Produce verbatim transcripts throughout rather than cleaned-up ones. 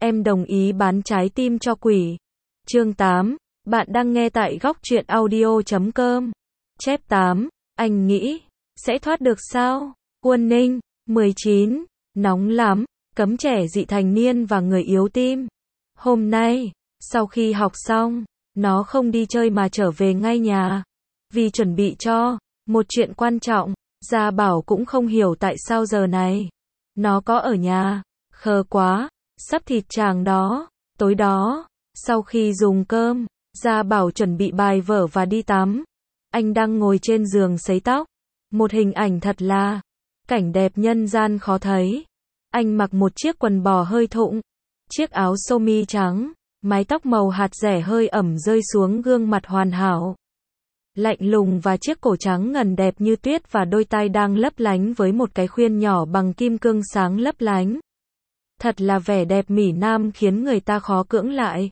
em đồng ý bán trái tim cho quỷ. Chương tám, bạn đang nghe tại góc truyện audio chấm com. Chép tám, anh nghĩ, sẽ thoát được sao? Quân Ninh, mười chín, nóng lắm, cấm trẻ dị thành niên và người yếu tim. Hôm nay, sau khi học xong, nó không đi chơi mà trở về ngay nhà. Vì chuẩn bị cho một chuyện quan trọng, Gia Bảo cũng không hiểu tại sao giờ này nó có ở nhà. Khờ quá, sắp thịt chàng đó. Tối đó, sau khi dùng cơm, Gia Bảo chuẩn bị bài vở và đi tắm. Anh đang ngồi trên giường sấy tóc. Một hình ảnh thật là cảnh đẹp nhân gian khó thấy. Anh mặc một chiếc quần bò hơi thụng, chiếc áo sơ mi trắng, mái tóc màu hạt dẻ hơi ẩm rơi xuống gương mặt hoàn hảo, lạnh lùng, và chiếc cổ trắng ngần đẹp như tuyết, và đôi tai đang lấp lánh với một cái khuyên nhỏ bằng kim cương sáng lấp lánh. Thật là vẻ đẹp mỹ nam khiến người ta khó cưỡng lại.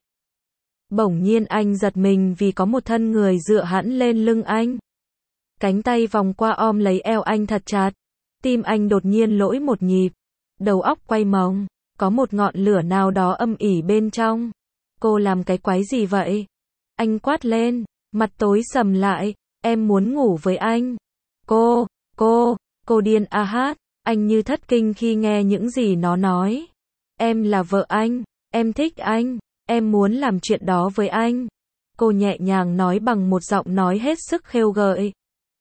Bỗng nhiên anh giật mình vì có một thân người dựa hẳn lên lưng anh. Cánh tay vòng qua ôm lấy eo anh thật chặt. Tim anh đột nhiên lỗi một nhịp. Đầu óc quay mòng. Có một ngọn lửa nào đó âm ỉ bên trong. Cô làm cái quái gì vậy? Anh quát lên. Mặt tối sầm lại. Em muốn ngủ với anh. Cô, cô, cô điên à hát. Anh như thất kinh khi nghe những gì nó nói. Em là vợ anh. Em thích anh. Em muốn làm chuyện đó với anh. Cô nhẹ nhàng nói bằng một giọng nói hết sức khêu gợi.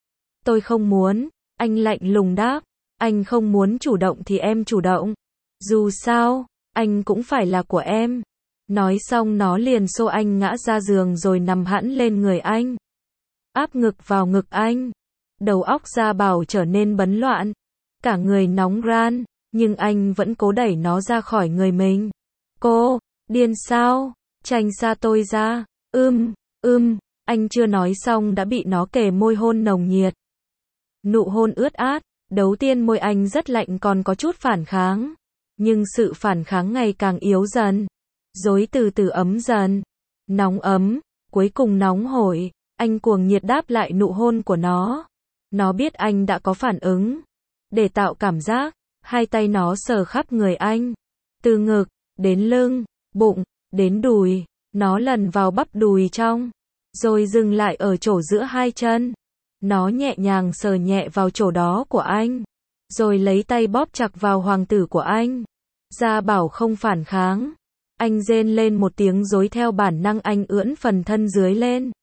Tôi không muốn. Anh lạnh lùng đáp. Anh không muốn chủ động thì em chủ động. Dù sao, anh cũng phải là của em. Nói xong nó liền xô anh ngã ra giường rồi nằm hẳn lên người anh. Áp ngực vào ngực anh. Đầu óc Gia Bảo trở nên bấn loạn. Cả người nóng ran, nhưng anh vẫn cố đẩy nó ra khỏi người mình. Cô, điên sao? Tránh xa tôi ra. Ưm, ưm, anh chưa nói xong đã bị nó kề môi hôn nồng nhiệt. Nụ hôn ướt át, đầu tiên môi anh rất lạnh còn có chút phản kháng. Nhưng sự phản kháng ngày càng yếu dần. Rồi từ từ ấm dần. Nóng ấm, cuối cùng nóng hổi. Anh cuồng nhiệt đáp lại nụ hôn của nó. Nó biết anh đã có phản ứng. Để tạo cảm giác, hai tay nó sờ khắp người anh. Từ ngực, đến lưng, bụng, đến đùi. Nó lần vào bắp đùi trong. Rồi dừng lại ở chỗ giữa hai chân. Nó nhẹ nhàng sờ nhẹ vào chỗ đó của anh. Rồi lấy tay bóp chặt vào hoàng tử của anh. Gia Bảo không phản kháng. Anh rên lên một tiếng rồi theo bản năng anh ưỡn phần thân dưới lên.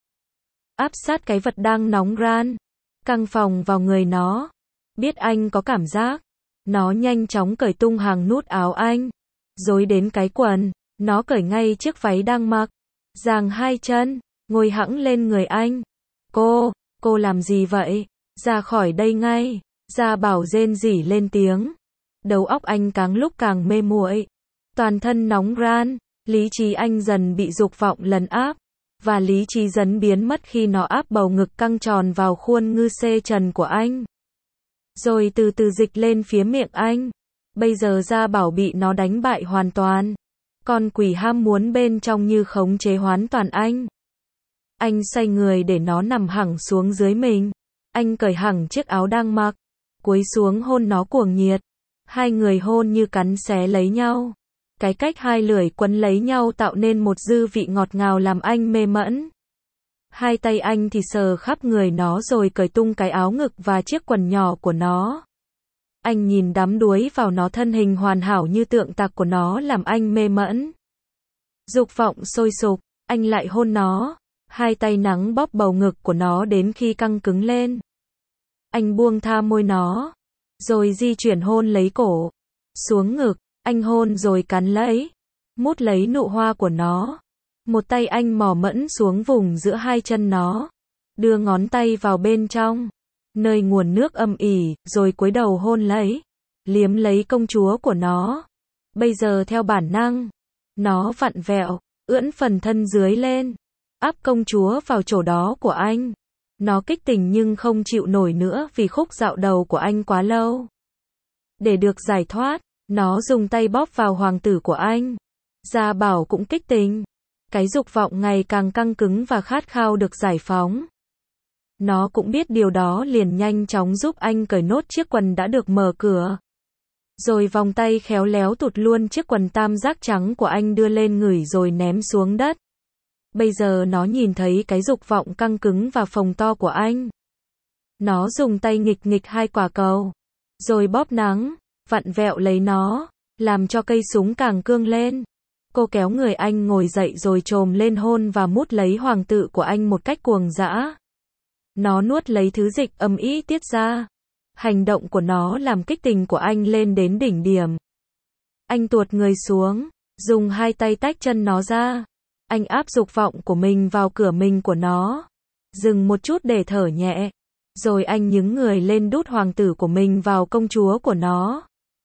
Áp sát cái vật đang nóng ran, căng phòng vào người nó. Biết anh có cảm giác. Nó nhanh chóng cởi tung hàng nút áo anh. Rồi đến cái quần. Nó cởi ngay chiếc váy đang mặc. Giang hai chân, ngồi hẵng lên người anh. Cô, cô làm gì vậy? Ra khỏi đây ngay. Gia Bảo rên rỉ lên tiếng. Đầu óc anh càng lúc càng mê muội. Toàn thân nóng ran, lý trí anh dần bị dục vọng lấn áp. Và lý trí dần biến mất khi nó áp bầu ngực căng tròn vào khuôn ngư xê trần của anh. Rồi từ từ dịch lên phía miệng anh. Bây giờ Gia Bảo bị nó đánh bại hoàn toàn. Con quỷ ham muốn bên trong như khống chế hoàn toàn anh. Anh xoay người để nó nằm hẳn xuống dưới mình. Anh cởi hẳn chiếc áo đang mặc. Cúi xuống hôn nó cuồng nhiệt. Hai người hôn như cắn xé lấy nhau. Cái cách hai lưỡi quấn lấy nhau tạo nên một dư vị ngọt ngào làm anh mê mẫn. Hai tay anh thì sờ khắp người nó rồi cởi tung cái áo ngực và chiếc quần nhỏ của nó. Anh nhìn đắm đuối vào nó, thân hình hoàn hảo như tượng tạc của nó làm anh mê mẫn. Dục vọng sôi sục, anh lại hôn nó. Hai tay nắng bóp bầu ngực của nó đến khi căng cứng lên. Anh buông tha môi nó. Rồi di chuyển hôn lấy cổ. Xuống ngực, anh hôn rồi cắn lấy. Mút lấy nụ hoa của nó. Một tay anh mò mẫm xuống vùng giữa hai chân nó. Đưa ngón tay vào bên trong. Nơi nguồn nước âm ỉ, rồi cúi đầu hôn lấy. Liếm lấy công chúa của nó. Bây giờ theo bản năng. Nó vặn vẹo, ưỡn phần thân dưới lên. Áp công chúa vào chỗ đó của anh. Nó kích tỉnh nhưng không chịu nổi nữa vì khúc dạo đầu của anh quá lâu. Để được giải thoát, nó dùng tay bóp vào hoàng tử của anh. Gia Bảo cũng kích tỉnh. Cái dục vọng ngày càng căng cứng và khát khao được giải phóng. Nó cũng biết điều đó liền nhanh chóng giúp anh cởi nốt chiếc quần đã được mở cửa. Rồi vòng tay khéo léo tụt luôn chiếc quần tam giác trắng của anh đưa lên ngửi rồi ném xuống đất. Bây giờ nó nhìn thấy cái dục vọng căng cứng và phồng to của anh. Nó dùng tay nghịch nghịch hai quả cầu, rồi bóp nắng, vặn vẹo lấy nó, làm cho cây súng càng cương lên. Cô kéo người anh ngồi dậy rồi chồm lên hôn và mút lấy hoàng tự của anh một cách cuồng dã. Nó nuốt lấy thứ dịch âm ý tiết ra. Hành động của nó làm kích tình của anh lên đến đỉnh điểm. Anh tuột người xuống, dùng hai tay tách chân nó ra. Anh áp dục vọng của mình vào cửa mình của nó. Dừng một chút để thở nhẹ. Rồi anh nhướng người lên đút hoàng tử của mình vào công chúa của nó.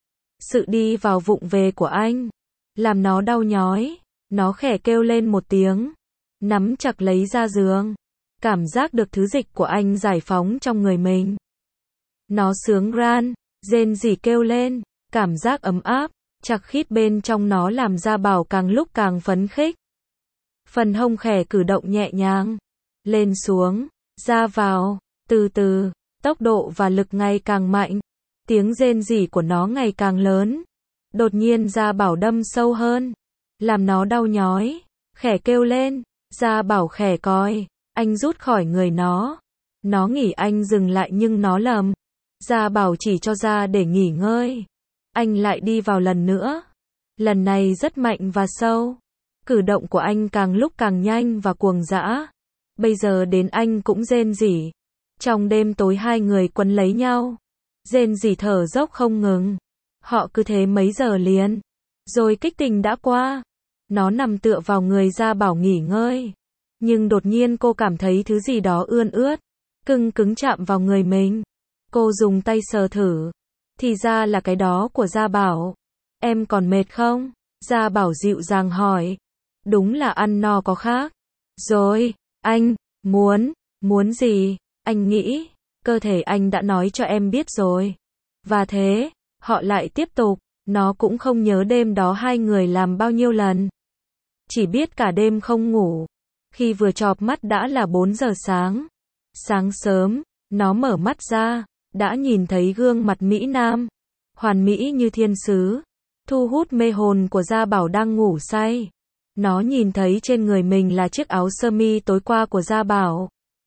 Sự đi vào vụng về của anh làm nó đau nhói. Nó khẽ kêu lên một tiếng, nắm chặt lấy da giường. Cảm giác được thứ dịch của anh giải phóng trong người mình. Nó sướng ran, rên rỉ kêu lên, cảm giác ấm áp, chặt khít bên trong nó làm Gia Bảo càng lúc càng phấn khích. Phần hông khẽ cử động nhẹ nhàng, lên xuống, ra vào, từ từ, tốc độ và lực ngày càng mạnh, tiếng rên rỉ của nó ngày càng lớn. Đột nhiên Gia Bảo đâm sâu hơn, làm nó đau nhói, khẽ kêu lên, Gia Bảo khẽ còi, anh rút khỏi người nó. Nó nghĩ anh dừng lại nhưng nó lầm. Gia Bảo chỉ cho ra để nghỉ ngơi. Anh lại đi vào lần nữa. Lần này rất mạnh và sâu. Cử động của anh càng lúc càng nhanh và cuồng dã. Bây giờ đến anh cũng rên rỉ. Trong đêm tối hai người quấn lấy nhau. Rên rỉ thở dốc không ngừng. Họ cứ thế mấy giờ liền. Rồi kích tình đã qua. Nó nằm tựa vào người Gia Bảo nghỉ ngơi. Nhưng đột nhiên cô cảm thấy thứ gì đó ươn ướt, cưng cứng chạm vào người mình. Cô dùng tay sờ thử. Thì ra là cái đó của Gia Bảo. Em còn mệt không? Gia Bảo dịu dàng hỏi. Đúng là ăn no có khác. Rồi, anh, muốn, muốn gì? Anh nghĩ, cơ thể anh đã nói cho em biết rồi. Và thế, họ lại tiếp tục. Nó cũng không nhớ đêm đó hai người làm bao nhiêu lần. Chỉ biết cả đêm không ngủ. Khi vừa chợp mắt đã là bốn giờ sáng. Sáng sớm, nó mở mắt ra, đã nhìn thấy gương mặt Mỹ Nam, hoàn mỹ như thiên sứ, thu hút mê hồn của Gia Bảo đang ngủ say. Nó nhìn thấy trên người mình là chiếc áo sơ mi tối qua của Gia Bảo.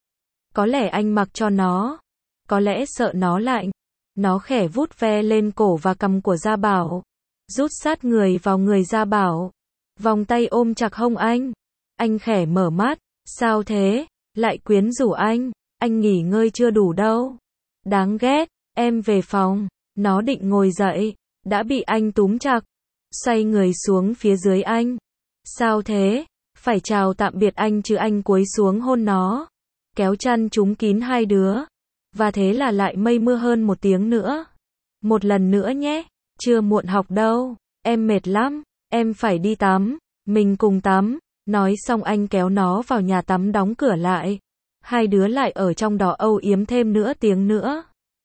Có lẽ anh mặc cho nó, có lẽ sợ nó lạnh. Nó khẽ vuốt ve lên cổ và cằm của Gia Bảo, rút sát người vào người Gia Bảo, vòng tay ôm chặt hông anh. Anh khẽ mở mắt, sao thế, lại quyến rũ anh, anh nghỉ ngơi chưa đủ đâu. Đáng ghét, em về phòng. Nó định ngồi dậy, đã bị anh túm chặt, xoay người xuống phía dưới anh. Sao thế, phải chào tạm biệt anh chứ. Anh cúi xuống hôn nó, kéo chăn chúng kín hai đứa. Và thế là lại mây mưa hơn một tiếng nữa. Một lần nữa nhé, chưa muộn học đâu, em mệt lắm, em phải đi tắm, mình cùng tắm. Nói xong anh kéo nó vào nhà tắm đóng cửa lại. Hai đứa lại ở trong đó âu yếm thêm nửa tiếng nữa.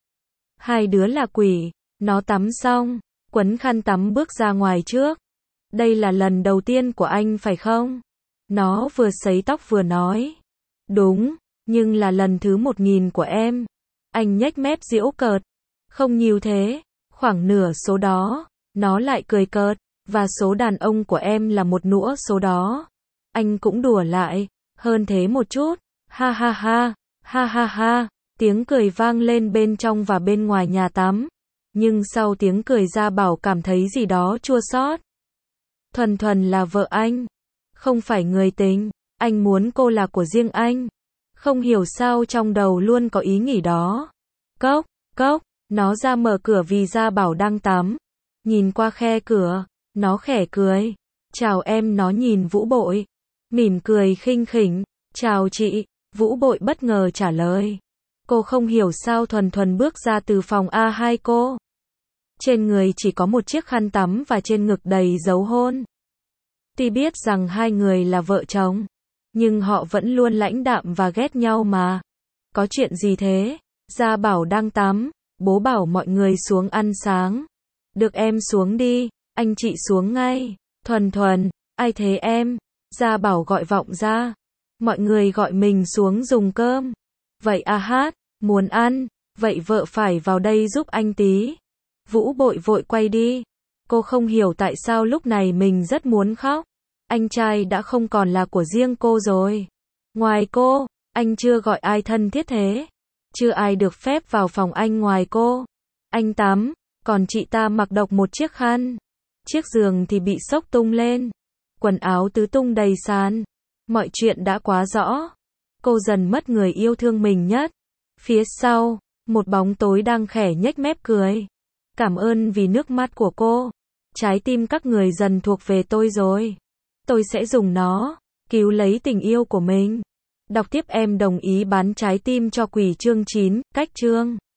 Hai đứa là quỷ. Nó tắm xong, quấn khăn tắm bước ra ngoài trước. Đây là lần đầu tiên của anh phải không? Nó vừa sấy tóc vừa nói. Đúng, nhưng là lần thứ một nghìn của em. Anh nhếch mép giễu cợt. Không nhiều thế, khoảng nửa số đó. Nó lại cười cợt. Và số đàn ông của em là một nửa số đó. Anh cũng đùa lại, hơn thế một chút. Ha ha ha, ha ha ha. Tiếng cười vang lên bên trong và bên ngoài nhà tắm. Nhưng sau tiếng cười Gia Bảo cảm thấy gì đó chua xót. Thuần Thuần là vợ anh, không phải người tình. Anh muốn cô là của riêng anh. Không hiểu sao trong đầu luôn có ý nghĩ đó. Cốc, cốc, nó ra mở cửa vì Gia Bảo đang tắm. Nhìn qua khe cửa, nó khẽ cười. Chào em. Nó nhìn Vũ Bội, mỉm cười khinh khỉnh. Chào chị. Vũ Bội bất ngờ trả lời. Cô không hiểu sao Thuần Thuần bước ra từ phòng A hai cô. Trên người chỉ có một chiếc khăn tắm và trên ngực đầy dấu hôn. Tuy biết rằng hai người là vợ chồng, nhưng họ vẫn luôn lãnh đạm và ghét nhau mà. Có chuyện gì thế? Gia Bảo đang tắm, bố bảo mọi người xuống ăn sáng. Được em xuống đi, anh chị xuống ngay. Thuần Thuần, ai thế em? Gia Bảo gọi vọng ra. Mọi người gọi mình xuống dùng cơm. Vậy à hát, muốn ăn, vậy vợ phải vào đây giúp anh tí. Vũ Bội vội quay đi. Cô không hiểu tại sao lúc này mình rất muốn khóc. Anh trai đã không còn là của riêng cô rồi. Ngoài cô, anh chưa gọi ai thân thiết thế. Chưa ai được phép vào phòng anh ngoài cô. Anh tắm, còn chị ta mặc độc một chiếc khăn. Chiếc giường thì bị xốc tung lên. Quần áo tứ tung đầy sàn. Mọi chuyện đã quá rõ. Cô dần mất người yêu thương mình nhất. Phía sau, một bóng tối đang khẽ nhếch mép cười. Cảm ơn vì nước mắt của cô. Trái tim các người dần thuộc về tôi rồi. Tôi sẽ dùng nó, cứu lấy tình yêu của mình. Đọc tiếp em đồng ý bán trái tim cho quỷ chương chín, cách chương.